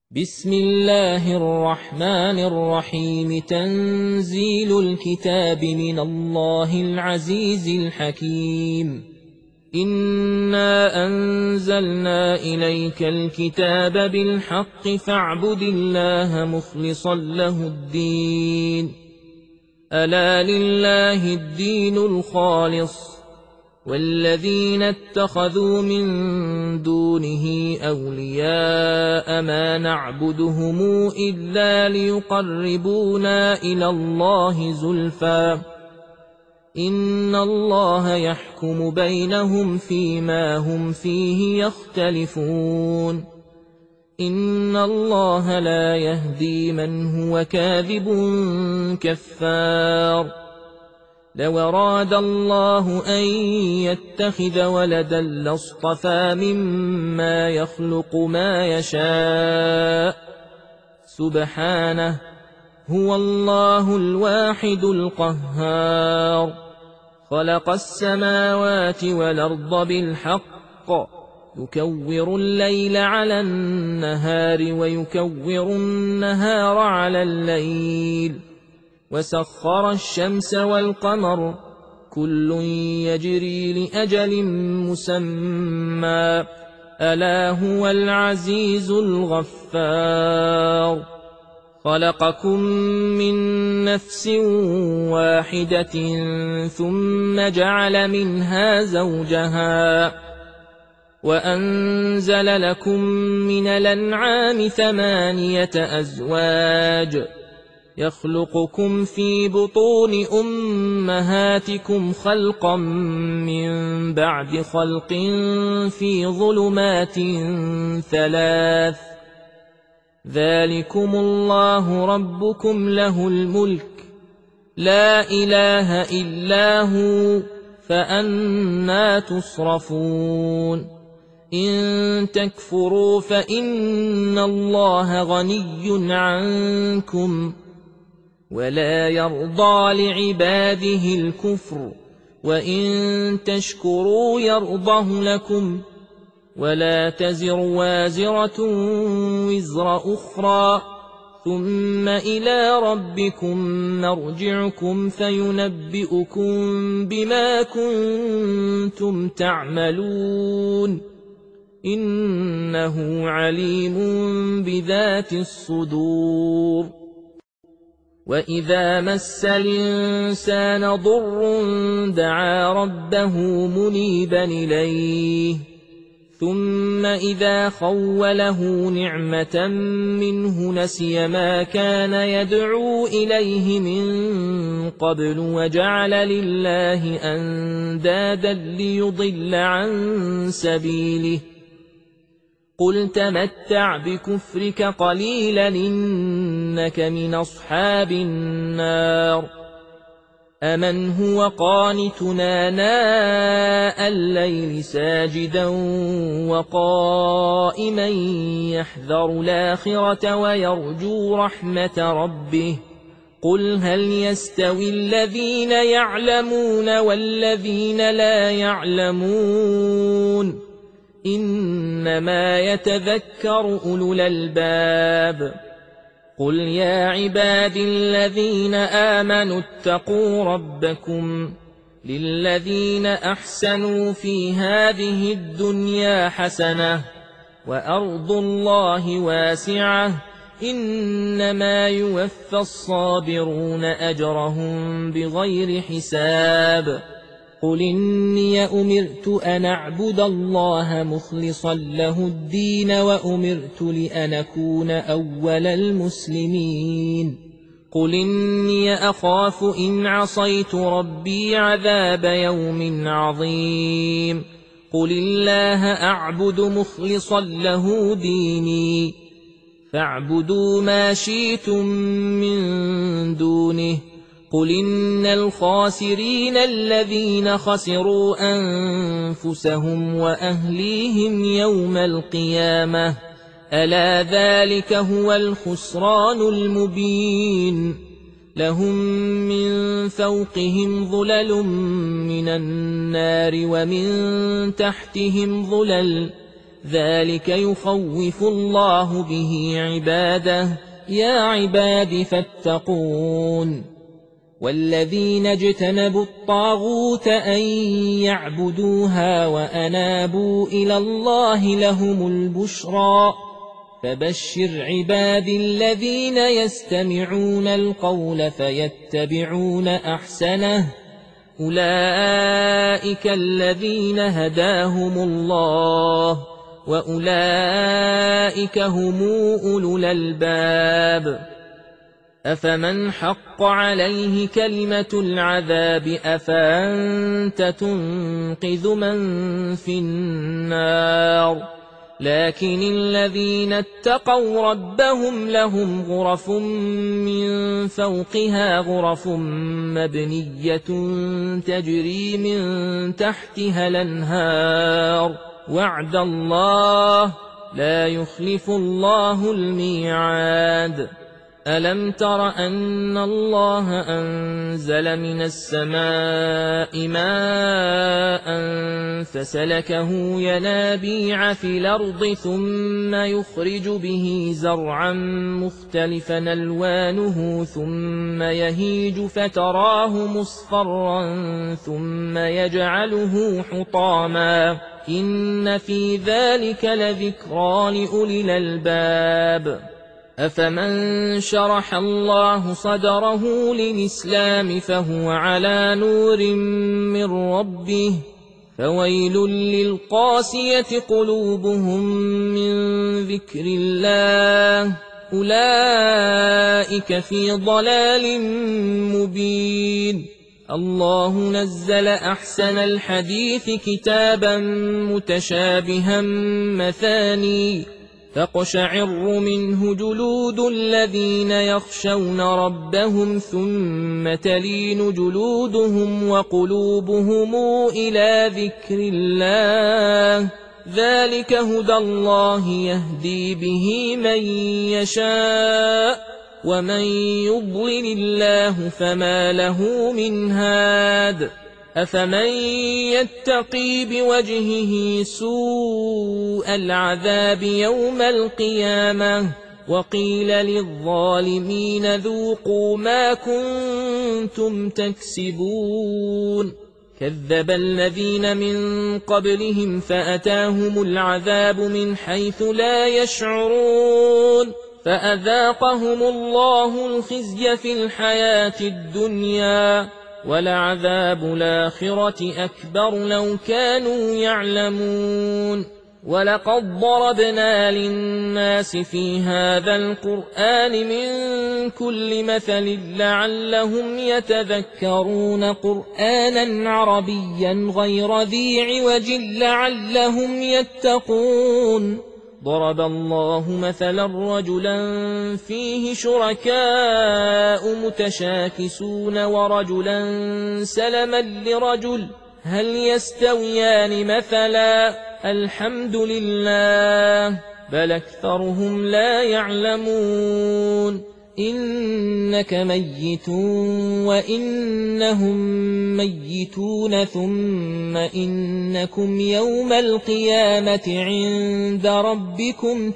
بسم الله الرحمن الرحيم تنزيل الكتاب من الله العزيز الحكيم إنا أنزلنا إليك الكتاب بالحق فاعبد الله مخلصا له الدين ألا لله الدين الخالص والذين اتخذوا من دونه أولياء ما نعبدهم إلا ليقربونا إلى الله زلفى إن الله يحكم بينهم فيما هم فيه يختلفون إن الله لا يهدي من هو كاذب كفار لو أراد الله أن يتخذ ولدا لاصطفى مما يخلق ما يشاء سبحانه هو الله الواحد القهار خلق السماوات والأرض بالحق يكور الليل على النهار ويكور النهار على الليل وسخر الشمس والقمر كل يجري لأجل مسمى ألا هو العزيز الغفار خلقكم من نفس واحدة ثم جعل منها زوجها وأنزل لكم من الأنعام 8 أزواج يخلقكم في بطون أمهاتكم خلقا من بعد خلق في ظلمات 3 ذلكم الله ربكم له الملك لا إله إلا هو فأنى تصرفون إن تكفروا فإن الله غني عنكم ولا يرضى لعباده الكفر وإن تشكروا يرضه لكم ولا تزر وازرة وزر أخرى ثم إلى ربكم مرجعكم فينبئكم بما كنتم تعملون إنه عليم بذات الصدور وإذا مس الإنسان ضر دعا ربه منيبا إليه ثم إذا خوله نعمة منه نسي ما كان يدعو إليه من قبل وجعل لله أندادا ليضل عن سبيله قل تمتع بكفرك قليلا إنك من أصحاب النار أمن هو قانتنا ناء الليل ساجدا وقائما يحذر الآخرة ويرجو رحمة ربه قل هل يستوي الذين يعلمون والذين لا يعلمون إنما يتذكر أولو الألباب قل يا عبادي الذين آمنوا اتقوا ربكم للذين أحسنوا في هذه الدنيا حسنة وأرض الله واسعة إنما يوفى الصابرون أجرهم بغير حساب قل إني أمرت أن أعبد الله مخلصا له الدين وأمرت لأن أكون أول المسلمين قل إني أخاف إن عصيت ربي عذاب يوم عظيم قل الله أعبد مخلصا له ديني فاعبدوا ما شئتم من دونه قل إن الخاسرين الذين خسروا أنفسهم وأهليهم يوم القيامة ألا ذلك هو الخسران المبين لهم من فوقهم ظلل من النار ومن تحتهم ظلل ذلك يخوف الله به عباده يا عباد فاتقون والذين اجتنبوا الطاغوت أن يعبدوها وأنابوا إلى الله لهم البشرى فبشر عباد الذين يستمعون القول فيتبعون أحسنه أولئك الذين هداهم الله وأولئك هم أولو الألباب أفمن حق عليه كلمة العذاب أفأنت تنقذ من في النار لكن الذين اتقوا ربهم لهم غرف من فوقها غرف مبنية تجري من تحتها الأنهار وعد الله لا يخلف الله الميعاد ألم تر أن الله أنزل من السماء ماء فسلكه ينابيع في الأرض ثم يخرج به زرعا مختلفا ألوانه ثم يهيج فتراه مصفرا ثم يجعله حطاما إن في ذلك لذكرى لأولي الألباب أفمن شرح الله صدره للإسلام فهو على نور من ربه فويل للقاسية قلوبهم من ذكر الله أولئك في ضلال مبين الله نزل أحسن الحديث كتابا متشابها مثاني تقشعر منه جلود الذين يخشون ربهم ثم تلين جلودهم وقلوبهم إلى ذكر الله ذلك هدى الله يهدي به من يشاء ومن يضلل الله فما له من هاد أفمن يتقي بوجهه سوء العذاب يوم القيامة وقيل للظالمين ذوقوا ما كنتم تكسبون كذب الذين من قبلهم فأتاهم العذاب من حيث لا يشعرون فأذاقهم الله الخزي في الحياة الدنيا ولعذاب الآخرة أكبر لو كانوا يعلمون ولقد ضربنا للناس في هذا القرآن من كل مثل لعلهم يتذكرون قرآنا عربيا غير ذي عوج لعلهم يتقون ضرب الله مثلا رجلا فيه شركاء متشاكسون ورجلا سلما لرجل هل يستويان مثلا الحمد لله بل أكثرهم لا يعلمون إنك ميت وإنهم ميتون ثم إنكم يوم القيامة عند ربكم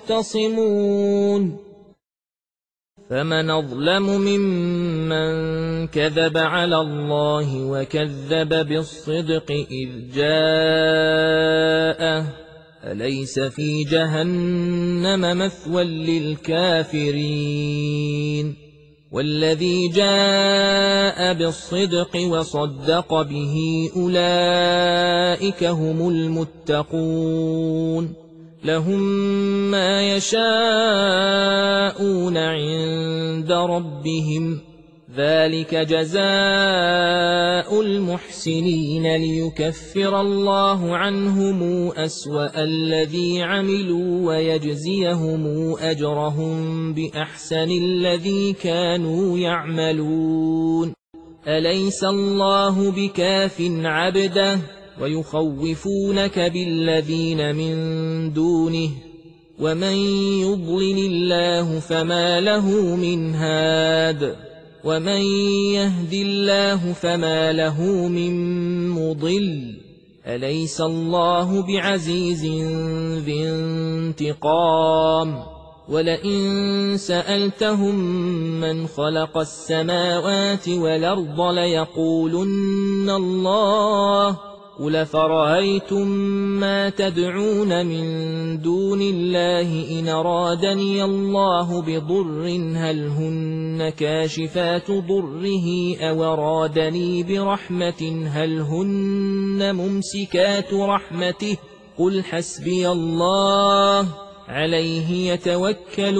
تختصمون فمن أظلم ممن كذب على الله وكذب بالصدق إذ جاءه أليس في جهنم مثوى للكافرين والذي جاء بالصدق وصدق به أولئك هم المتقون لهم ما يشاءون عند ربهم ذلك جزاء المحسنين ليكفر الله عنهم أسوأ الذي عملوا ويجزيهم أجرهم بأحسن الذي كانوا يعملون أليس الله بكاف عبده ويخوفونك بالذين من دونه ومن يضلل الله فما له من هاد ومن يهد الله فما له من مضل أليس الله بعزيز ذي انتقام ولئن سألتهم من خلق السماوات والأرض ليقولن الله قل فرأيتم ما تدعون من دون الله إن أرادني الله بضر هل هن كاشفات ضره أو أرادني برحمة هل هن ممسكات رحمته قل حسبي الله عليه يتوكل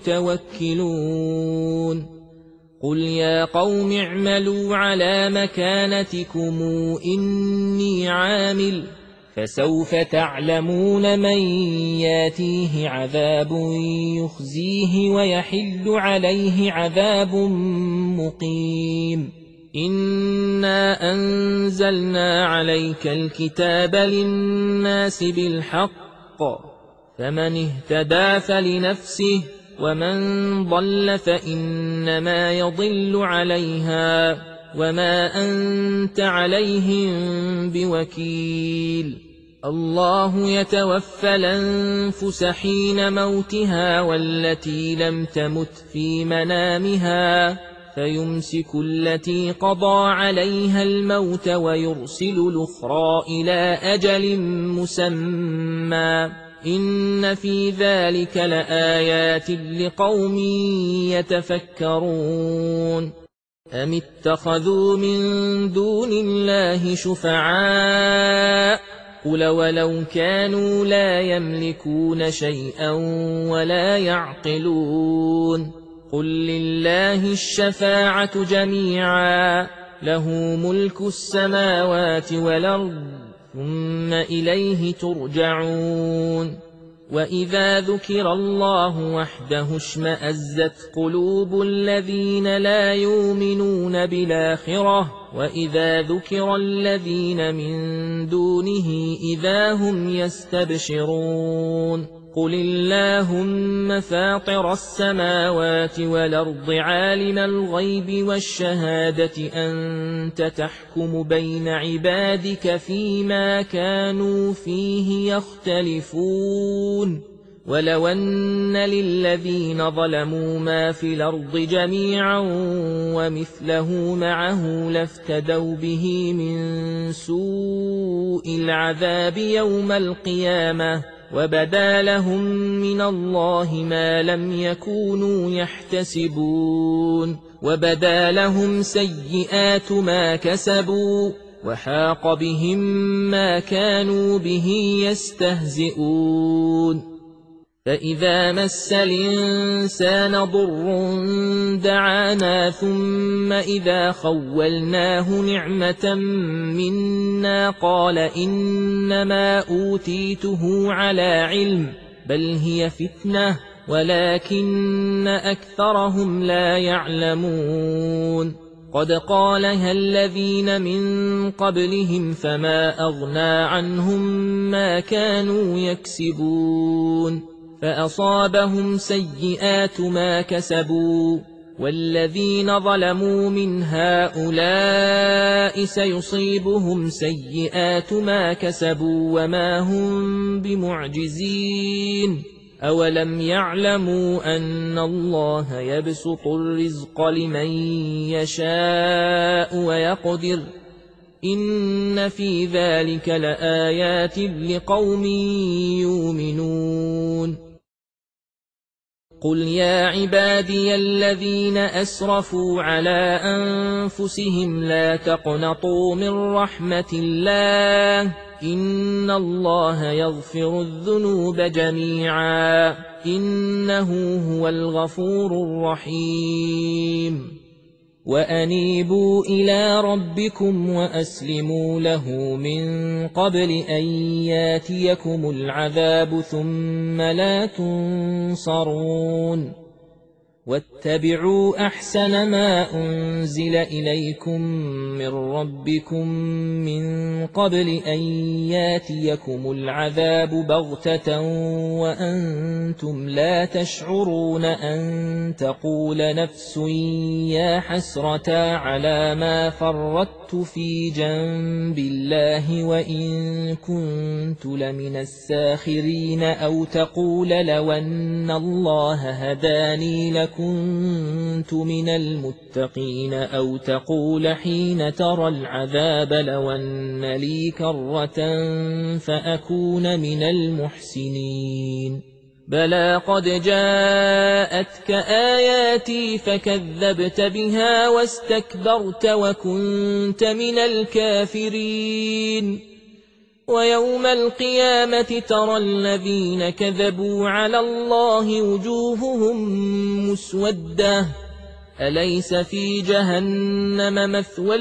المتوكلون قل يا قوم اعملوا على مكانتكم إني عامل فسوف تعلمون من ياتيه عذاب يخزيه ويحل عليه عذاب مقيم إنا أنزلنا عليك الكتاب للناس بالحق فمن اهتدى فلنفسه ومن ضل فإنما يضل عليها وما أنت عليهم بوكيل الله يتوفى الأنفس حين موتها والتي لم تمت في منامها فيمسك التي قضى عليها الموت ويرسل الأخرى إلى أجل مسمى إن في ذلك لآيات لقوم يتفكرون أم اتخذوا من دون الله شفعاء قل ولو كانوا لا يملكون شيئا ولا يعقلون قل لله الشفاعة جميعا له ملك السماوات والأرض ثم إليه ترجعون وإذا ذكر الله وحده اشمأزت قلوب الذين لا يؤمنون بالآخرة وإذا ذكر الذين من دونه إذا هم يستبشرون قل اللهم فاطر السماوات والأرض عالم الغيب والشهادة أنت تحكم بين عبادك فيما كانوا فيه يختلفون ولو أن للذين ظلموا ما في الأرض جميعا ومثله معه لافتدوا به من سوء العذاب يوم القيامة وبدا لهم من الله ما لم يكونوا يحتسبون وبدا لهم سيئات ما كسبوا وحاق بهم ما كانوا به يستهزئون فإذا مس الإنسان ضر دعانا ثم إذا خولناه نعمة منا قال إنما أوتيته على علم بل هي فتنة ولكن أكثرهم لا يعلمون قد قالها الذين من قبلهم فما أغنى عنهم ما كانوا يكسبون فأصابهم سيئات ما كسبوا والذين ظلموا من هؤلاء سيصيبهم سيئات ما كسبوا وما هم بمعجزين أولم يعلموا أن الله يبسط الرزق لمن يشاء ويقدر إن في ذلك لآيات لقوم يؤمنون قل يا عبادي الذين أسرفوا على أنفسهم لا تقنطوا من رحمة الله إن الله يغفر الذنوب جميعا إنه هو الغفور الرحيم وأنيبوا إلى ربكم وأسلموا له من قبل أن ياتيكم العذاب ثم لا تنصرون واتبعوا أحسن ما أنزل إليكم من ربكم من قبل أن ياتيكم العذاب بغتة وأنتم لا تشعرون أن تقول نفس يا حسرة على ما فرطت نظرت في جنب الله وإن كنت لمن الساخرين، أو تقول لو أن الله هداني لكنت من المتقين، أو تقول حين ترى العذاب لو أن لي كرة فأكون من المحسنين. بلى قد جاءتك آياتي فكذبت بها واستكبرت وكنت من الكافرين. ويوم القيامة ترى الذين كذبوا على الله وجوههم مسودة، أليس في جهنم مثوى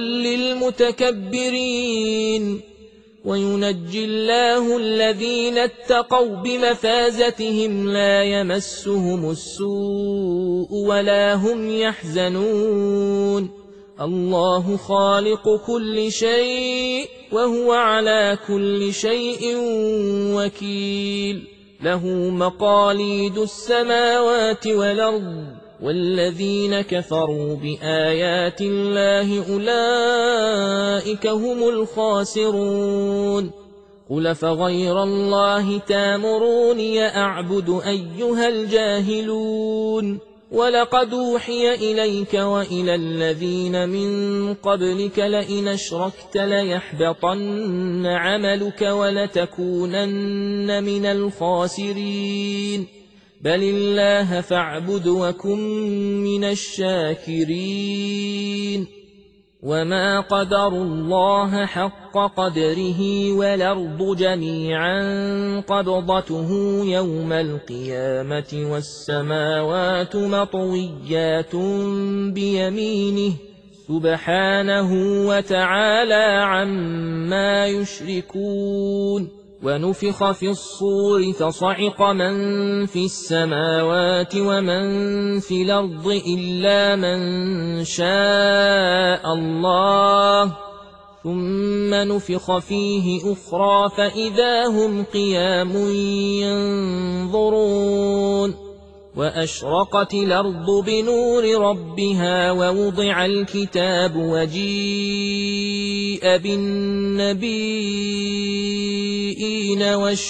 للمتكبرين؟ وينجي الله الذين اتقوا بمفازتهم لا يمسهم السوء ولا هم يحزنون. الله خالق كل شيء وهو على كل شيء وكيل. له مقاليد السماوات والأرض، والذين كفروا بآيات الله أولئك هم الخاسرون. قل فغير الله تامروني أعبد أيها الجاهلون؟ ولقد أوحي إليك وإلى الذين من قبلك لئن أشركت ليحبطن عملك ولتكونن من الخاسرين. بل الله فاعبد وكن من الشاكرين. وما قدروا الله حق قدره والأرض جميعا قبضته يوم القيامة والسماوات مطويات بيمينه سبحانه وتعالى عما يشركون. ونفخ في الصور فصعق من في السماوات ومن في الأرض إلا من شاء الله، ثم نفخ فيه أخرى فإذا هم قيام ينظرون. وأشرقت الأرض بنور ربها ووضع الكتاب وجيء بالنبيين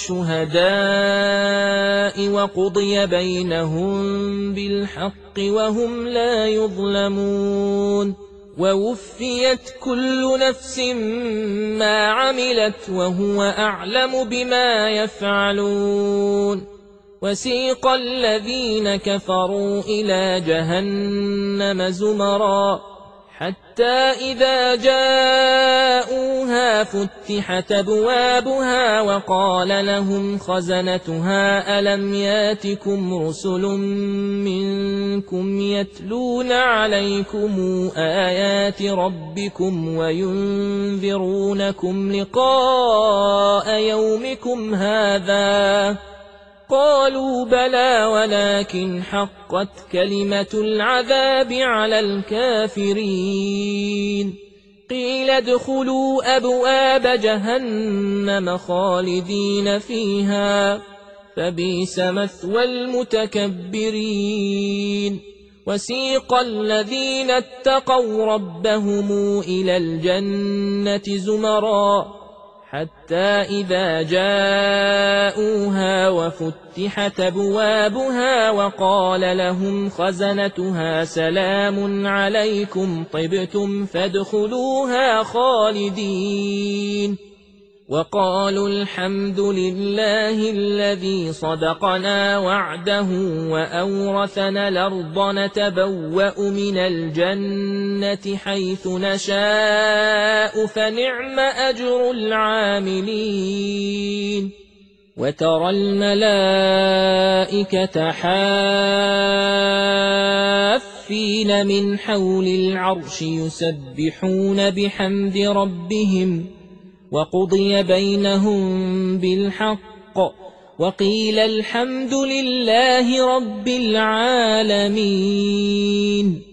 والشهداء وقضي بينهم بالحق وهم لا يظلمون. ووفيت كل نفس ما عملت وهو أعلم بما يفعلون. وسيق الذين كفروا إلى جهنم زمرا حتى إذا جاءوها فتحت أبوابها وقال لهم خزنتها ألم ياتكم رسل منكم يتلون عليكم آيات ربكم وينذرونكم لقاء يومكم هذا؟ قالوا بلى ولكن حقت كلمة العذاب على الكافرين. قيل ادخلوا أبواب جهنم خالدين فيها فبئس مثوى المتكبرين. وسيق الذين اتقوا ربهم إلى الجنة زمرا حتى إذا جاءوها وفتحت أبوابها وقال لهم خزنتها سلام عليكم طبتم فادخلوها خالدين. وقالوا الحمد لله الذي صدقنا وعده وأورثنا الأرض نتبوأ من الجنة حيث نشاء فنعم أجر العاملين. وترى الملائكة حافين من حول العرش يسبحون بحمد ربهم وقضي بينهم بالحق وقيل الحمد لله رب العالمين.